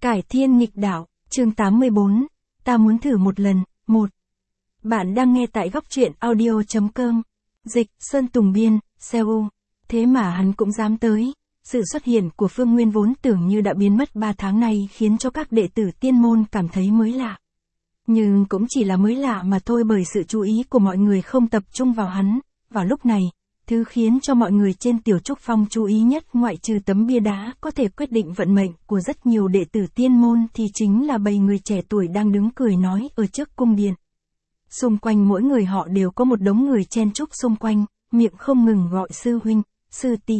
Cải thiên nghịch đạo, chương 84, ta muốn thử một lần, 1. Bạn đang nghe tại góc truyện audio.com. Dịch, Sơn Tùng Biên, Seoul. Thế mà hắn cũng dám tới. Sự xuất hiện của Phương Nguyên vốn tưởng như đã biến mất 3 tháng nay khiến cho các đệ tử tiên môn cảm thấy mới lạ. Nhưng cũng chỉ là mới lạ mà thôi, bởi sự chú ý của mọi người không tập trung vào hắn. Vào lúc này, thứ khiến cho mọi người trên Tiểu Trúc Phong chú ý nhất ngoại trừ tấm bia đá có thể quyết định vận mệnh của rất nhiều đệ tử tiên môn thì chính là bầy người trẻ tuổi đang đứng cười nói ở trước cung điện. Xung quanh mỗi người họ đều có một đống người chen chúc xung quanh, miệng không ngừng gọi sư huynh, sư tỷ.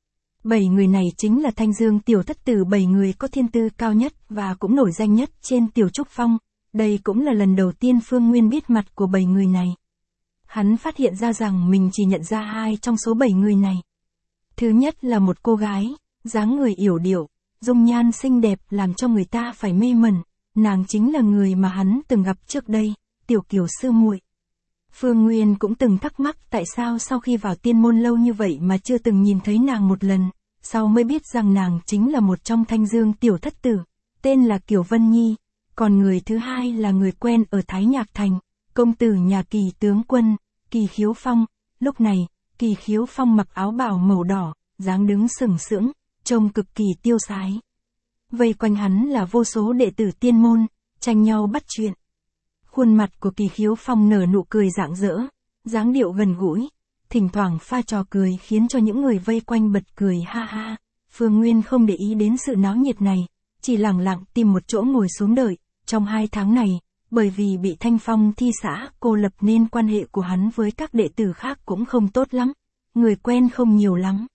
7 người này chính là Thanh Dương tiểu thất tử, 7 người có thiên tư cao nhất và cũng nổi danh nhất trên Tiểu Trúc Phong. Đây cũng là lần đầu tiên Phương Nguyên biết mặt của 7 người này. Hắn phát hiện ra rằng mình chỉ nhận ra 2 trong số 7 người này. Thứ nhất là một cô gái, dáng người yểu điệu, dung nhan xinh đẹp làm cho người ta phải mê mẩn. Nàng chính là người mà hắn từng gặp trước đây, Tiểu Kiều sư muội. Phương Nguyên cũng từng thắc mắc tại sao sau khi vào tiên môn lâu như vậy mà chưa từng nhìn thấy nàng một lần, sau mới biết rằng nàng chính là một trong Thanh Dương tiểu thất tử, tên là Kiều Vân Nhi. Còn người thứ hai là người quen ở Thái Nhạc Thành, công tử nhà Kỳ tướng quân, Kỳ Khiếu Phong. Lúc này, Kỳ Khiếu Phong mặc áo bào màu đỏ, dáng đứng sừng sững, trông cực kỳ tiêu sái. Vây quanh hắn là vô số đệ tử tiên môn, tranh nhau bắt chuyện. Khuôn mặt của Kỳ Khiếu Phong nở nụ cười rạng rỡ, dáng điệu gần gũi, thỉnh thoảng pha trò cười khiến cho những người vây quanh bật cười ha ha. Phương Nguyên không để ý đến sự náo nhiệt này, chỉ lẳng lặng tìm một chỗ ngồi xuống đợi. Trong 2 tháng này, bởi vì bị Thanh Phong thi xã cô lập nên quan hệ của hắn với các đệ tử khác cũng không tốt lắm, người quen không nhiều lắm.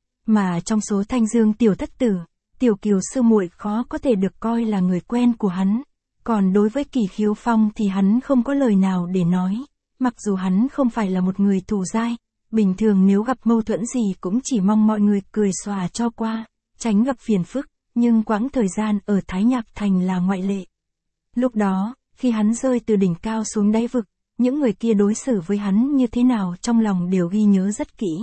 Mà trong số Thanh Dương tiểu thất tử, Tiểu Kiều sư muội khó có thể được coi là người quen của hắn. Còn đối với Kỳ Khiếu Phong thì hắn không có lời nào để nói, mặc dù hắn không phải là một người thù dai, bình thường nếu gặp mâu thuẫn gì cũng chỉ mong mọi người cười xòa cho qua, tránh gặp phiền phức, nhưng quãng thời gian ở Thái Nhạc Thành là ngoại lệ. Lúc đó, khi hắn rơi từ đỉnh cao xuống đáy vực, những người kia đối xử với hắn như thế nào trong lòng đều ghi nhớ rất kỹ.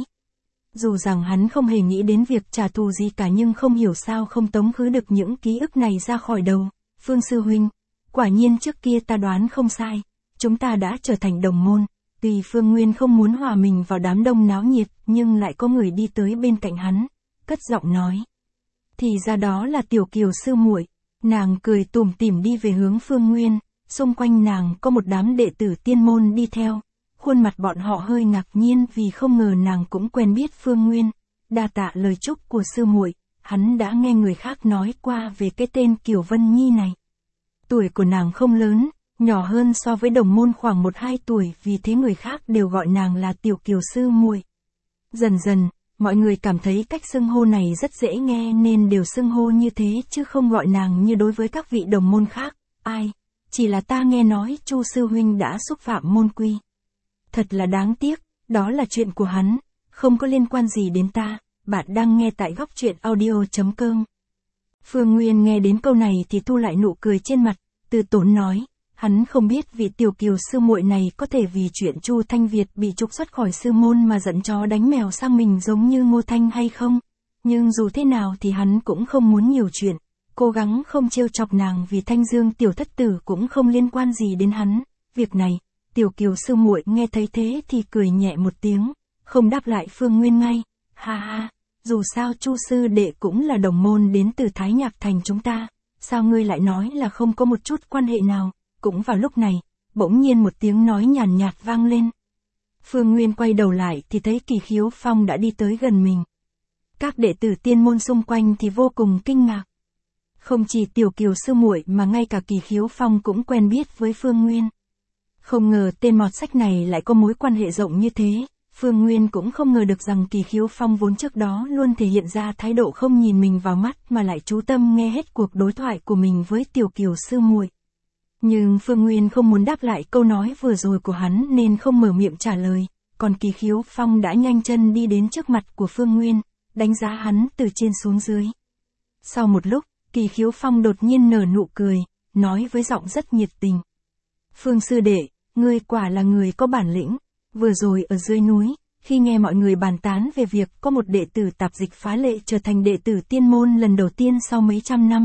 Dù rằng hắn không hề nghĩ đến việc trả thù gì cả nhưng không hiểu sao không tống khứ được những ký ức này ra khỏi đầu. Phương sư huynh, quả nhiên trước kia ta đoán không sai, chúng ta đã trở thành đồng môn. Tuy Phương Nguyên không muốn hòa mình vào đám đông náo nhiệt nhưng lại có người đi tới bên cạnh hắn, cất giọng nói. Thì ra đó là Tiểu Kiều sư muội. Nàng cười tủm tỉm đi về hướng Phương Nguyên, xung quanh nàng có một đám đệ tử tiên môn đi theo. Khuôn mặt bọn họ hơi ngạc nhiên vì không ngờ nàng cũng quen biết Phương Nguyên. Đa tạ lời chúc của sư muội, hắn đã nghe người khác nói qua về cái tên Kiều Vân Nhi này. Tuổi của nàng không lớn, nhỏ hơn so với đồng môn khoảng 1-2 tuổi, vì thế người khác đều gọi nàng là Tiểu Kiều sư muội. Dần dần, mọi người cảm thấy cách xưng hô này rất dễ nghe nên đều xưng hô như thế chứ không gọi nàng như đối với các vị đồng môn khác. Ai? Chỉ là ta nghe nói Chu sư huynh đã xúc phạm môn quy. Thật là đáng tiếc, đó là chuyện của hắn, không có liên quan gì đến ta. Bạn đang nghe tại góc truyện audio.com. Phương Nguyên nghe đến câu này thì thu lại nụ cười trên mặt, từ tốn nói. Hắn không biết vị Tiểu Kiều sư muội này có thể vì chuyện Chu Thanh Việt bị trục xuất khỏi sư môn mà giận chó đánh mèo sang mình giống như Ngô Thanh hay không. Nhưng dù thế nào thì hắn cũng không muốn nhiều chuyện, cố gắng không trêu chọc nàng vì Thanh Dương tiểu thất tử cũng không liên quan gì đến hắn. Việc này, Tiểu Kiều sư muội nghe thấy thế thì cười nhẹ một tiếng, không đáp lại Phương Nguyên ngay. Ha ha, dù sao Chu sư đệ cũng là đồng môn đến từ Thái Nhạc Thành chúng ta, sao ngươi lại nói là không có một chút quan hệ nào? Cũng vào lúc này, bỗng nhiên một tiếng nói nhàn nhạt vang lên. Phương Nguyên quay đầu lại thì thấy Kỳ Khiếu Phong đã đi tới gần mình. Các đệ tử tiên môn xung quanh thì vô cùng kinh ngạc. Không chỉ Tiểu Kiều sư muội mà ngay cả Kỳ Khiếu Phong cũng quen biết với Phương Nguyên. Không ngờ tên mọt sách này lại có mối quan hệ rộng như thế. Phương Nguyên cũng không ngờ được rằng Kỳ Khiếu Phong vốn trước đó luôn thể hiện ra thái độ không nhìn mình vào mắt mà lại chú tâm nghe hết cuộc đối thoại của mình với Tiểu Kiều sư muội. Nhưng Phương Nguyên không muốn đáp lại câu nói vừa rồi của hắn nên không mở miệng trả lời, còn Kỳ Khiếu Phong đã nhanh chân đi đến trước mặt của Phương Nguyên, đánh giá hắn từ trên xuống dưới. Sau một lúc, Kỳ Khiếu Phong đột nhiên nở nụ cười, nói với giọng rất nhiệt tình. Phương sư đệ, ngươi quả là người có bản lĩnh. Vừa rồi ở dưới núi, khi nghe mọi người bàn tán về việc có một đệ tử tạp dịch phá lệ trở thành đệ tử tiên môn lần đầu tiên sau mấy trăm năm,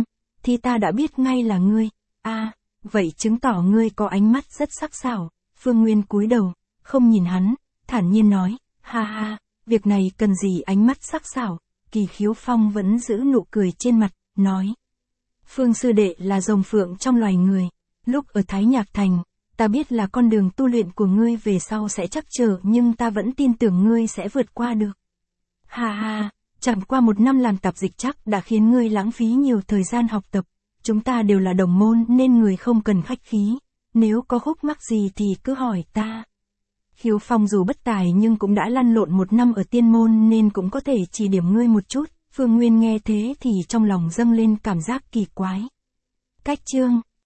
thì ta đã biết ngay là ngươi. Vậy chứng tỏ ngươi có ánh mắt rất sắc sảo. Phương Nguyên cúi đầu, không nhìn hắn, thản nhiên nói, ha, việc này cần gì ánh mắt sắc sảo. Kỳ Khiếu Phong vẫn giữ nụ cười trên mặt, nói. Phương sư đệ là rồng phượng trong loài người. Lúc ở Thái Nhạc Thành, ta biết là con đường tu luyện của ngươi về sau sẽ trắc trở, nhưng ta vẫn tin tưởng ngươi sẽ vượt qua được. Ha, chẳng qua 1 năm làm tạp dịch chắc đã khiến ngươi lãng phí nhiều thời gian học tập. Chúng ta đều là đồng môn nên người không cần khách khí. Nếu có khúc mắc gì thì cứ hỏi ta. Khiếu Phong dù bất tài nhưng cũng đã lăn lộn 1 năm ở tiên môn nên cũng có thể chỉ điểm ngươi một chút. Phương Nguyên nghe thế thì trong lòng dâng lên cảm giác kỳ quái. Cách chương